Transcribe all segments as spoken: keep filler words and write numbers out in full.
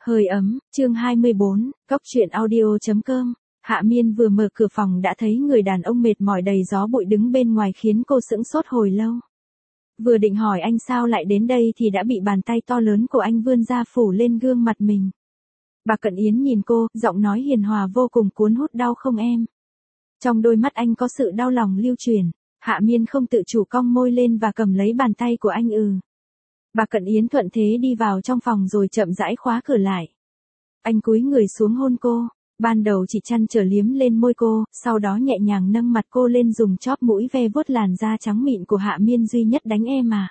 Hơi ấm, chương hai mươi bốn, cốc truyện audio.com. Hạ Miên vừa mở cửa phòng đã thấy người đàn ông mệt mỏi đầy gió bụi đứng bên ngoài khiến cô sững sốt hồi lâu. Vừa định hỏi anh sao lại đến đây thì đã bị bàn tay to lớn của anh vươn ra phủ lên gương mặt mình. Bà Cận Yến nhìn cô, giọng nói hiền hòa vô cùng cuốn hút. Đau không em? Trong đôi mắt anh có sự đau lòng lưu truyền. Hạ Miên không tự chủ cong môi lên và cầm lấy bàn tay của anh. Ừ. Bà Cận Yến thuận thế đi vào trong phòng rồi chậm rãi khóa cửa lại. Anh cúi người xuống hôn cô, ban đầu chỉ chăn trở liếm lên môi cô, sau đó nhẹ nhàng nâng mặt cô lên dùng chóp mũi ve vuốt làn da trắng mịn của Hạ Miên. Duy nhất đánh em mà.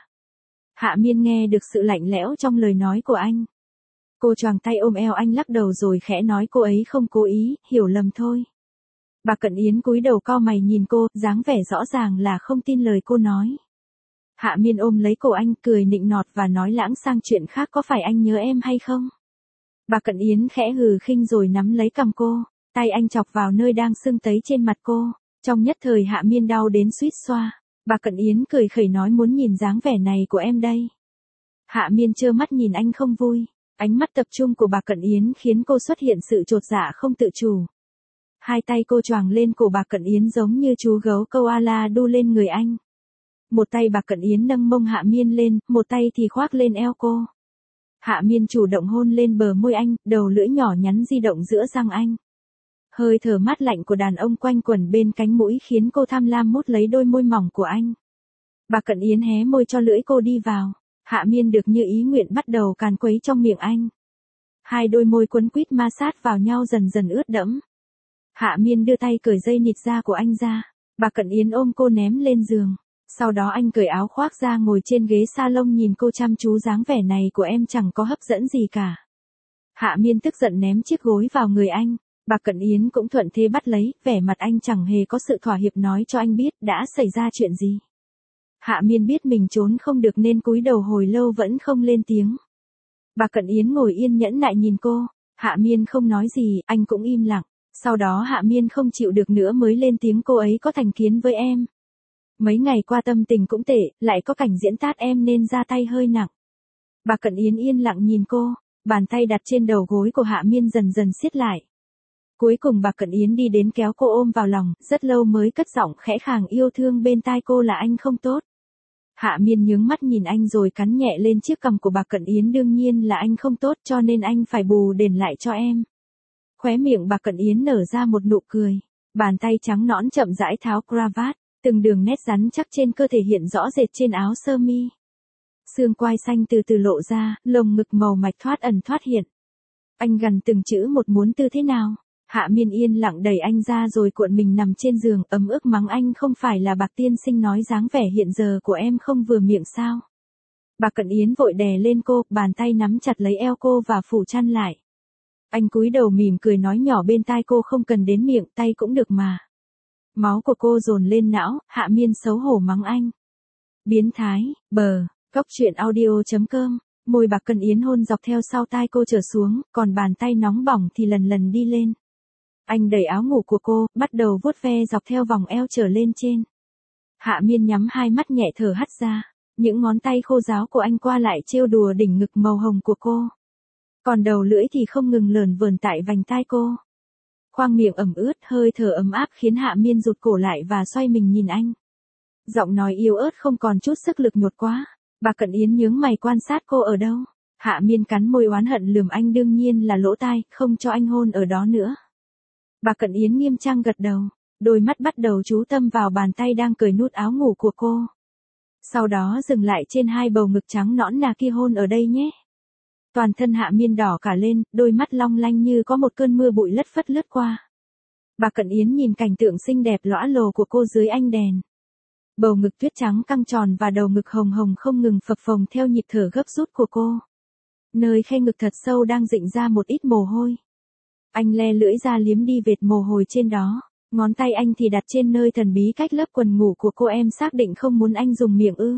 Hạ Miên nghe được sự lạnh lẽo trong lời nói của anh. Cô choàng tay ôm eo anh lắc đầu rồi khẽ nói cô ấy không cố ý, hiểu lầm thôi. Bà Cận Yến cúi đầu cau mày nhìn cô, dáng vẻ rõ ràng là không tin lời cô nói. Hạ Miên ôm lấy cổ anh, cười nịnh nọt và nói lãng sang chuyện khác, có phải anh nhớ em hay không? Bà Cận Yến khẽ hừ khinh rồi nắm lấy cằm cô, tay anh chọc vào nơi đang sưng tấy trên mặt cô. Trong nhất thời Hạ Miên đau đến suýt xoa. Bà Cận Yến cười khẩy nói muốn nhìn dáng vẻ này của em đây. Hạ Miên trơ mắt nhìn anh không vui. Ánh mắt tập trung của bà Cận Yến khiến cô xuất hiện sự chột dạ không tự chủ. Hai tay cô choàng lên cổ bà Cận Yến giống như chú gấu koala đu lên người anh. Một tay bà Cận Yến nâng mông Hạ Miên lên, một tay thì khoác lên eo cô. Hạ Miên chủ động hôn lên bờ môi anh, đầu lưỡi nhỏ nhắn di động giữa răng anh. Hơi thở mát lạnh của đàn ông quanh quẩn bên cánh mũi khiến cô tham lam mút lấy đôi môi mỏng của anh. Bà Cận Yến hé môi cho lưỡi cô đi vào. Hạ Miên được như ý nguyện bắt đầu càn quấy trong miệng anh. Hai đôi môi quấn quýt ma sát vào nhau dần dần ướt đẫm. Hạ Miên đưa tay cởi dây nịt da của anh ra. Bà Cận Yến ôm cô ném lên giường. Sau đó anh cởi áo khoác ra ngồi trên ghế salon nhìn cô chăm chú. Dáng vẻ này của em chẳng có hấp dẫn gì cả. Hạ Miên tức giận ném chiếc gối vào người anh. Bà Cận Yến cũng thuận thế bắt lấy, vẻ mặt anh chẳng hề có sự thỏa hiệp nói cho anh biết đã xảy ra chuyện gì. Hạ Miên biết mình trốn không được nên cúi đầu hồi lâu vẫn không lên tiếng. Bà Cận Yến ngồi yên nhẫn nại nhìn cô. Hạ Miên không nói gì, anh cũng im lặng. Sau đó Hạ Miên không chịu được nữa mới lên tiếng, cô ấy có thành kiến với em. Mấy ngày qua tâm tình cũng tệ, lại có cảnh diễn tát em nên ra tay hơi nặng. Bà Cận Yến yên lặng nhìn cô, bàn tay đặt trên đầu gối của Hạ Miên dần dần siết lại. Cuối cùng bà Cận Yến đi đến kéo cô ôm vào lòng, rất lâu mới cất giọng khẽ khàng yêu thương bên tai cô là anh không tốt. Hạ Miên nhướng mắt nhìn anh rồi cắn nhẹ lên chiếc cằm của bà Cận Yến, đương nhiên là anh không tốt cho nên anh phải bù đền lại cho em. Khóe miệng bà Cận Yến nở ra một nụ cười, bàn tay trắng nõn chậm rãi tháo cravat, từng đường nét rắn chắc trên cơ thể hiện rõ rệt trên áo sơ mi. Xương quai xanh từ từ lộ ra, lồng ngực màu mạch thoát ẩn thoát hiện. Anh gằn từng chữ một muốn tư thế nào. Hạ Miên yên lặng đẩy anh ra rồi cuộn mình nằm trên giường, ấm ức mắng anh không phải là Bạc tiên sinh nói dáng vẻ hiện giờ của em không vừa miệng sao. Bà Cận Yến vội đè lên cô, bàn tay nắm chặt lấy eo cô và phủ chăn lại. Anh cúi đầu mỉm cười nói nhỏ bên tai cô không cần đến miệng, tay cũng được mà. Máu của cô dồn lên não, Hạ Miên xấu hổ mắng anh. Biến thái, bờ, cốc truyện audio.com. Môi Bạc Cận Yến hôn dọc theo sau tai cô trở xuống, còn bàn tay nóng bỏng thì lần lần đi lên. Anh đẩy áo ngủ của cô, bắt đầu vuốt ve dọc theo vòng eo trở lên trên. Hạ Miên nhắm hai mắt nhẹ thở hắt ra. Những ngón tay khô ráo của anh qua lại trêu đùa đỉnh ngực màu hồng của cô. Còn đầu lưỡi thì không ngừng lờn vờn tại vành tai cô. Khoang miệng ẩm ướt, hơi thở ấm áp khiến Hạ Miên rụt cổ lại và xoay mình nhìn anh. Giọng nói yếu ớt không còn chút sức lực nhột quá. Bà Cận Yến nhướng mày quan sát cô ở đâu. Hạ Miên cắn môi oán hận lườm anh, đương nhiên là lỗ tai, không cho anh hôn ở đó nữa. Bà Cận Yến nghiêm trang gật đầu, đôi mắt bắt đầu chú tâm vào bàn tay đang cởi nút áo ngủ của cô. Sau đó dừng lại trên hai bầu ngực trắng nõn nà kia, hôn ở đây nhé. Toàn thân Hạ Miên đỏ cả lên, đôi mắt long lanh như có một cơn mưa bụi lất phất lướt qua. Bà Cận Yến nhìn cảnh tượng xinh đẹp lõa lồ của cô dưới ánh đèn. Bầu ngực tuyết trắng căng tròn và đầu ngực hồng hồng không ngừng phập phồng theo nhịp thở gấp rút của cô. Nơi khe ngực thật sâu đang rịn ra một ít mồ hôi. Anh le lưỡi ra liếm đi vệt mồ hôi trên đó, ngón tay anh thì đặt trên nơi thần bí cách lớp quần ngủ của cô. Em xác định không muốn anh dùng miệng ư?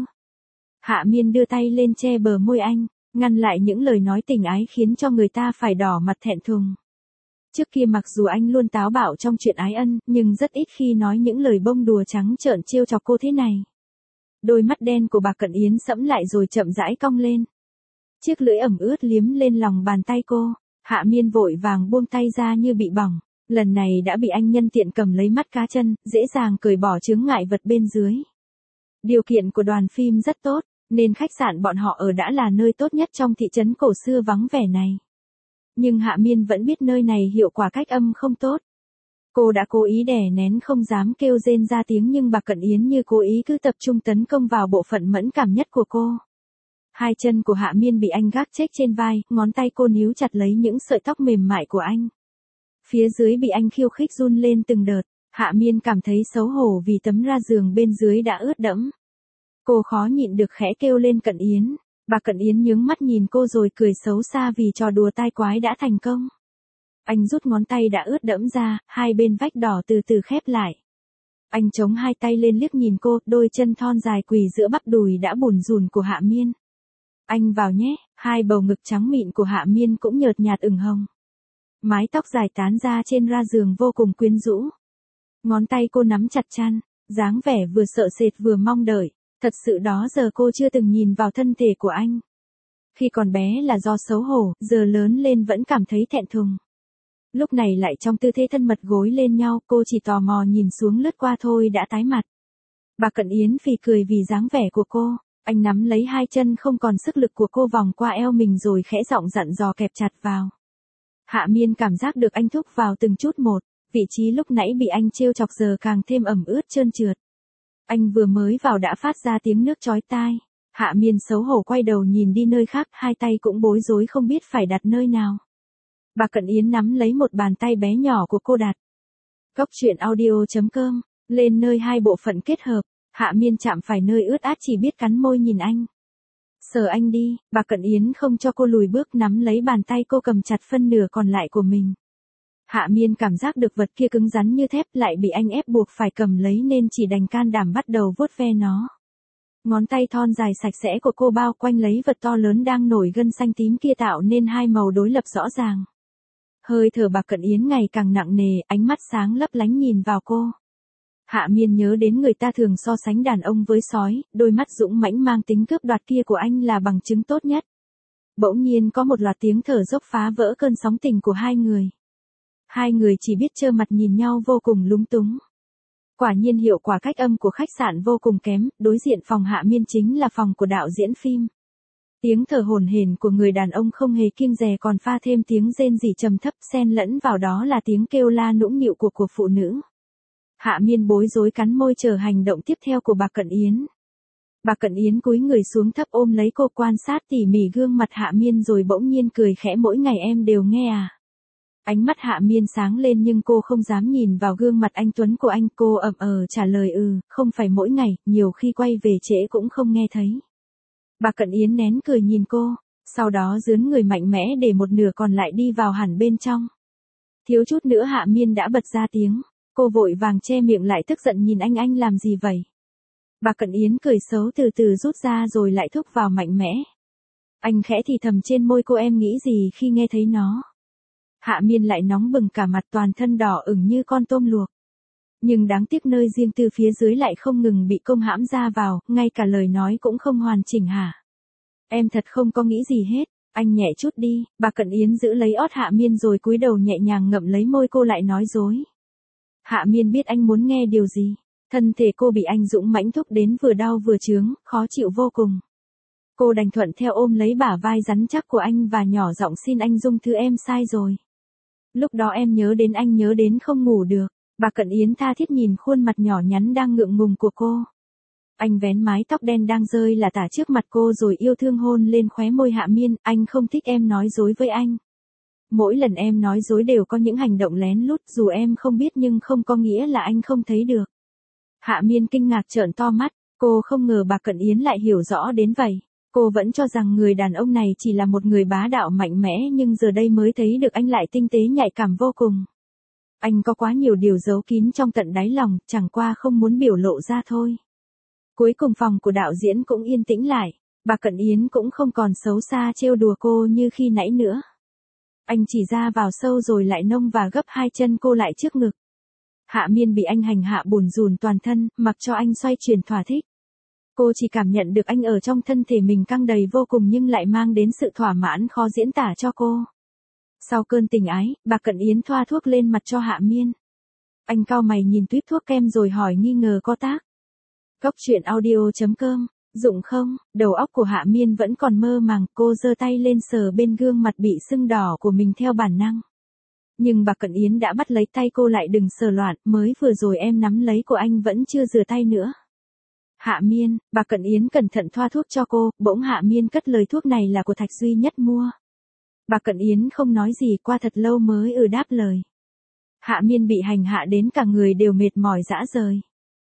Hạ Miên đưa tay lên che bờ môi anh, ngăn lại những lời nói tình ái khiến cho người ta phải đỏ mặt thẹn thùng. Trước kia mặc dù anh luôn táo bạo trong chuyện ái ân, nhưng rất ít khi nói những lời bông đùa trắng trợn trêu chọc cô thế này. Đôi mắt đen của bà Cận Yến sẫm lại rồi chậm rãi cong lên. Chiếc lưỡi ẩm ướt liếm lên lòng bàn tay cô, Hạ Miên vội vàng buông tay ra như bị bỏng, lần này đã bị anh nhân tiện cầm lấy mắt cá chân, dễ dàng cởi bỏ chướng ngại vật bên dưới. Điều kiện của đoàn phim rất tốt, nên khách sạn bọn họ ở đã là nơi tốt nhất trong thị trấn cổ xưa vắng vẻ này. Nhưng Hạ Miên vẫn biết nơi này hiệu quả cách âm không tốt. Cô đã cố ý đè nén không dám kêu rên ra tiếng nhưng bà Cận Yến như cố ý cứ tập trung tấn công vào bộ phận mẫn cảm nhất của cô. Hai chân của Hạ Miên bị anh gác chết trên vai, ngón tay cô níu chặt lấy những sợi tóc mềm mại của anh. Phía dưới bị anh khiêu khích run lên từng đợt, Hạ Miên cảm thấy xấu hổ vì tấm ra giường bên dưới đã ướt đẫm. Cô khó nhịn được khẽ kêu lên Cận Yến, bà Cận Yến nhướng mắt nhìn cô rồi cười xấu xa vì trò đùa tai quái đã thành công. Anh rút ngón tay đã ướt đẫm ra, hai bên vách đỏ từ từ khép lại. Anh chống hai tay lên liếc nhìn cô, đôi chân thon dài quỳ giữa bắp đùi đã bùn rùn của Hạ Miên. Anh vào nhé, hai bầu ngực trắng mịn của Hạ Miên cũng nhợt nhạt ửng hồng. Mái tóc dài tán ra trên ra giường vô cùng quyến rũ. Ngón tay cô nắm chặt chăn, dáng vẻ vừa sợ sệt vừa mong đợi, thật sự đó giờ cô chưa từng nhìn vào thân thể của anh. Khi còn bé là do xấu hổ, giờ lớn lên vẫn cảm thấy thẹn thùng. Lúc này lại trong tư thế thân mật gối lên nhau, cô chỉ tò mò nhìn xuống lướt qua thôi đã tái mặt. Bà Cận Yến phì cười vì dáng vẻ của cô, anh nắm lấy hai chân không còn sức lực của cô vòng qua eo mình rồi khẽ giọng dặn dò kẹp chặt vào. Hạ Miên cảm giác được anh thúc vào từng chút một, vị trí lúc nãy bị anh trêu chọc giờ càng thêm ẩm ướt trơn trượt. Anh vừa mới vào đã phát ra tiếng nước chói tai. Hạ Miên xấu hổ quay đầu nhìn đi nơi khác, hai tay cũng bối rối không biết phải đặt nơi nào. Bà Cận Yến nắm lấy một bàn tay bé nhỏ của cô đặt. Góc truyện audio chấm com, lên nơi hai bộ phận kết hợp, Hạ Miên chạm phải nơi ướt át chỉ biết cắn môi nhìn anh. Sờ anh đi, bà Cận Yến không cho cô lùi bước nắm lấy bàn tay cô cầm chặt phân nửa còn lại của mình. Hạ Miên cảm giác được vật kia cứng rắn như thép lại bị anh ép buộc phải cầm lấy nên chỉ đành can đảm bắt đầu vuốt ve nó. Ngón tay thon dài sạch sẽ của cô bao quanh lấy vật to lớn đang nổi gân xanh tím kia tạo nên hai màu đối lập rõ ràng. Hơi thở bà Cận Yến ngày càng nặng nề, ánh mắt sáng lấp lánh nhìn vào cô. Hạ Miên nhớ đến người ta thường so sánh đàn ông với sói, đôi mắt dũng mãnh mang tính cướp đoạt kia của anh là bằng chứng tốt nhất. Bỗng nhiên có một loạt tiếng thở dốc phá vỡ cơn sóng tình của hai người. Hai người chỉ biết trơ mặt nhìn nhau vô cùng lúng túng. Quả nhiên hiệu quả cách âm của khách sạn vô cùng kém, đối diện phòng Hạ Miên chính là phòng của đạo diễn phim. Tiếng thở hổn hển của người đàn ông không hề kiêng dè còn pha thêm tiếng rên rỉ trầm thấp xen lẫn vào đó là tiếng kêu la nũng nịu của của phụ nữ. Hạ Miên bối rối cắn môi chờ hành động tiếp theo của bà Cận Yến. Bà Cận Yến cúi người xuống thấp ôm lấy cô quan sát tỉ mỉ gương mặt Hạ Miên rồi bỗng nhiên cười khẽ mỗi ngày em đều nghe à. Ánh mắt Hạ Miên sáng lên nhưng cô không dám nhìn vào gương mặt anh tuấn của anh, cô ậm ờ trả lời ừ, không phải mỗi ngày, nhiều khi quay về trễ cũng không nghe thấy. Bà Cận Yến nén cười nhìn cô, sau đó dướn người mạnh mẽ để một nửa còn lại đi vào hẳn bên trong. Thiếu chút nữa Hạ Miên đã bật ra tiếng, cô vội vàng che miệng lại tức giận nhìn anh anh làm gì vậy. Bà Cận Yến cười xấu từ từ rút ra rồi lại thúc vào mạnh mẽ. Anh khẽ thì thầm trên môi cô em nghĩ gì khi nghe thấy nó. Hạ Miên lại nóng bừng cả mặt toàn thân đỏ ửng như con tôm luộc. Nhưng đáng tiếc nơi riêng tư phía dưới lại không ngừng bị công hãm ra vào, ngay cả lời nói cũng không hoàn chỉnh hả. Em thật không có nghĩ gì hết, anh nhẹ chút đi, bà Cận Yến giữ lấy ót Hạ Miên rồi cúi đầu nhẹ nhàng ngậm lấy môi cô lại nói dối. Hạ Miên biết anh muốn nghe điều gì, thân thể cô bị anh dũng mãnh thúc đến vừa đau vừa chướng, khó chịu vô cùng. Cô đành thuận theo ôm lấy bả vai rắn chắc của anh và nhỏ giọng xin anh dung thứ em sai rồi. Lúc đó em nhớ đến anh nhớ đến không ngủ được, bà Cận Yến tha thiết nhìn khuôn mặt nhỏ nhắn đang ngượng ngùng của cô. Anh vén mái tóc đen đang rơi là tả trước mặt cô rồi yêu thương hôn lên khóe môi Hạ Miên, anh không thích em nói dối với anh. Mỗi lần em nói dối đều có những hành động lén lút dù em không biết nhưng không có nghĩa là anh không thấy được. Hạ Miên kinh ngạc trợn to mắt, cô không ngờ bà Cận Yến lại hiểu rõ đến vậy. Cô vẫn cho rằng người đàn ông này chỉ là một người bá đạo mạnh mẽ nhưng giờ đây mới thấy được anh lại tinh tế nhạy cảm vô cùng. Anh có quá nhiều điều giấu kín trong tận đáy lòng, chẳng qua không muốn biểu lộ ra thôi. Cuối cùng phòng của đạo diễn cũng yên tĩnh lại, bà Cận Yến cũng không còn xấu xa trêu đùa cô như khi nãy nữa. Anh chỉ ra vào sâu rồi lại nông và gấp hai chân cô lại trước ngực. Hạ Miên bị anh hành hạ bùn rùn toàn thân, mặc cho anh xoay chuyển thỏa thích. Cô chỉ cảm nhận được anh ở trong thân thể mình căng đầy vô cùng nhưng lại mang đến sự thỏa mãn khó diễn tả cho cô. Sau cơn tình ái, bà Cận Yến thoa thuốc lên mặt cho Hạ Miên. Anh cau mày nhìn tuýp thuốc kem rồi hỏi nghi ngờ có tác. Cốc truyện audio chấm com, dụng không, đầu óc của Hạ Miên vẫn còn mơ màng, cô giơ tay lên sờ bên gương mặt bị sưng đỏ của mình theo bản năng. Nhưng bà Cận Yến đã bắt lấy tay cô lại, đừng sờ loạn, mới vừa rồi em nắm lấy của anh vẫn chưa rửa tay nữa. Hạ Miên, bà Cận Yến cẩn thận thoa thuốc cho cô, bỗng Hạ Miên cất lời thuốc này là của Thạch Duy Nhất mua. Bà Cận Yến không nói gì, qua thật lâu mới ừ đáp lời. Hạ Miên bị hành hạ đến cả người đều mệt mỏi rã rời.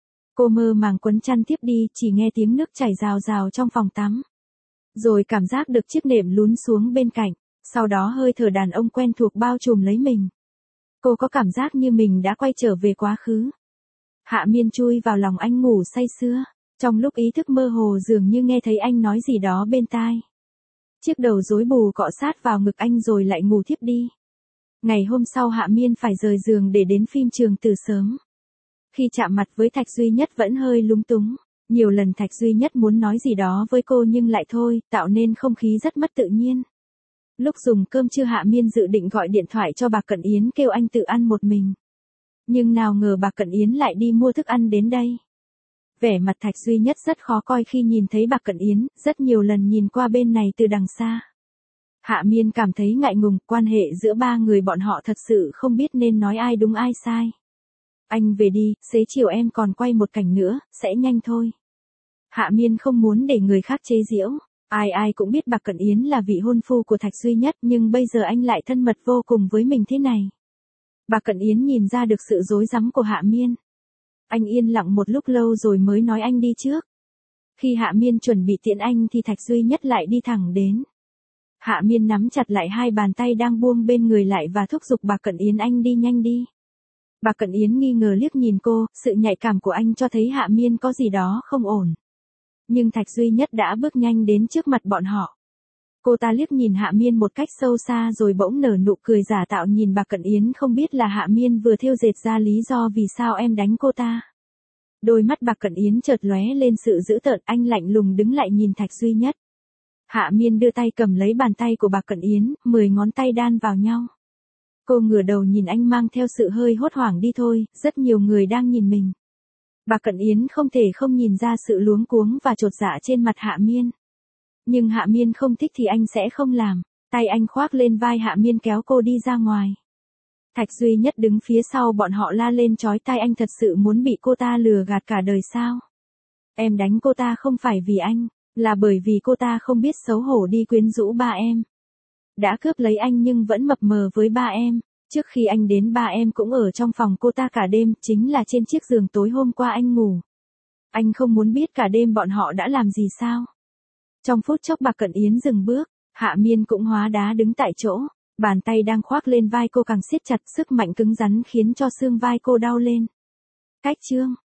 Cô mơ màng quấn chăn tiếp đi, chỉ nghe tiếng nước chảy rào rào trong phòng tắm. Rồi cảm giác được chiếc nệm lún xuống bên cạnh, sau đó hơi thở đàn ông quen thuộc bao trùm lấy mình. Cô có cảm giác như mình đã quay trở về quá khứ. Hạ Miên chui vào lòng anh ngủ say sưa, trong lúc ý thức mơ hồ dường như nghe thấy anh nói gì đó bên tai. Chiếc đầu rối bù cọ sát vào ngực anh rồi lại ngủ thiếp đi. Ngày hôm sau Hạ Miên phải rời giường để đến phim trường từ sớm. Khi chạm mặt với Thạch Duy Nhất vẫn hơi lúng túng. Nhiều lần Thạch Duy Nhất muốn nói gì đó với cô nhưng lại thôi, tạo nên không khí rất mất tự nhiên. Lúc dùng cơm trưa Hạ Miên dự định gọi điện thoại cho bà Cận Yến kêu anh tự ăn một mình. Nhưng nào ngờ bà Cận Yến lại đi mua thức ăn đến đây. Vẻ mặt Thạch Duy Nhất rất khó coi khi nhìn thấy bà Cận Yến, rất nhiều lần nhìn qua bên này từ đằng xa. Hạ Miên cảm thấy ngại ngùng, quan hệ giữa ba người bọn họ thật sự không biết nên nói ai đúng ai sai. Anh về đi, xế chiều em còn quay một cảnh nữa, sẽ nhanh thôi. Hạ Miên không muốn để người khác chế giễu. Ai ai cũng biết bà Cận Yến là vị hôn phu của Thạch Duy Nhất nhưng bây giờ anh lại thân mật vô cùng với mình thế này. Bà Cận Yến nhìn ra được sự rối rắm của Hạ Miên. Anh yên lặng một lúc lâu rồi mới nói anh đi trước. Khi Hạ Miên chuẩn bị tiễn anh thì Thạch Duy Nhất lại đi thẳng đến. Hạ Miên nắm chặt lại hai bàn tay đang buông bên người lại và thúc giục bà Cận Yến anh đi nhanh đi. Bà Cận Yến nghi ngờ liếc nhìn cô, sự nhạy cảm của anh cho thấy Hạ Miên có gì đó không ổn. Nhưng Thạch Duy Nhất đã bước nhanh đến trước mặt bọn họ. Cô ta liếc nhìn Hạ Miên một cách sâu xa rồi bỗng nở nụ cười giả tạo nhìn bà Cận Yến, không biết là Hạ Miên vừa thêu dệt ra lý do vì sao em đánh cô ta. Đôi mắt bà Cận Yến chợt lóe lên sự dữ tợn, anh lạnh lùng đứng lại nhìn Thạch Duy Nhất. Hạ Miên đưa tay cầm lấy bàn tay của bà Cận Yến, mười ngón tay đan vào nhau. Cô ngửa đầu nhìn anh mang theo sự hơi hốt hoảng, đi thôi, rất nhiều người đang nhìn mình. Bà Cận Yến không thể không nhìn ra sự luống cuống và chột dạ trên mặt Hạ Miên. Nhưng Hạ Miên không thích thì anh sẽ không làm. Tay anh khoác lên vai Hạ Miên kéo cô đi ra ngoài. Thạch Duy Nhất đứng phía sau bọn họ la lên chói tai, anh thật sự muốn bị cô ta lừa gạt cả đời sao? Em đánh cô ta không phải vì anh, là bởi vì cô ta không biết xấu hổ đi quyến rũ ba em. Đã cướp lấy anh nhưng vẫn mập mờ với ba em. Trước khi anh đến ba em cũng ở trong phòng cô ta cả đêm, chính là trên chiếc giường tối hôm qua anh ngủ. Anh không muốn biết cả đêm bọn họ đã làm gì sao? Trong phút chốc bà Cận Yến dừng bước, Hạ Miên cũng hóa đá đứng tại chỗ, bàn tay đang khoác lên vai cô càng siết chặt, sức mạnh cứng rắn khiến cho xương vai cô đau lên. Cách chương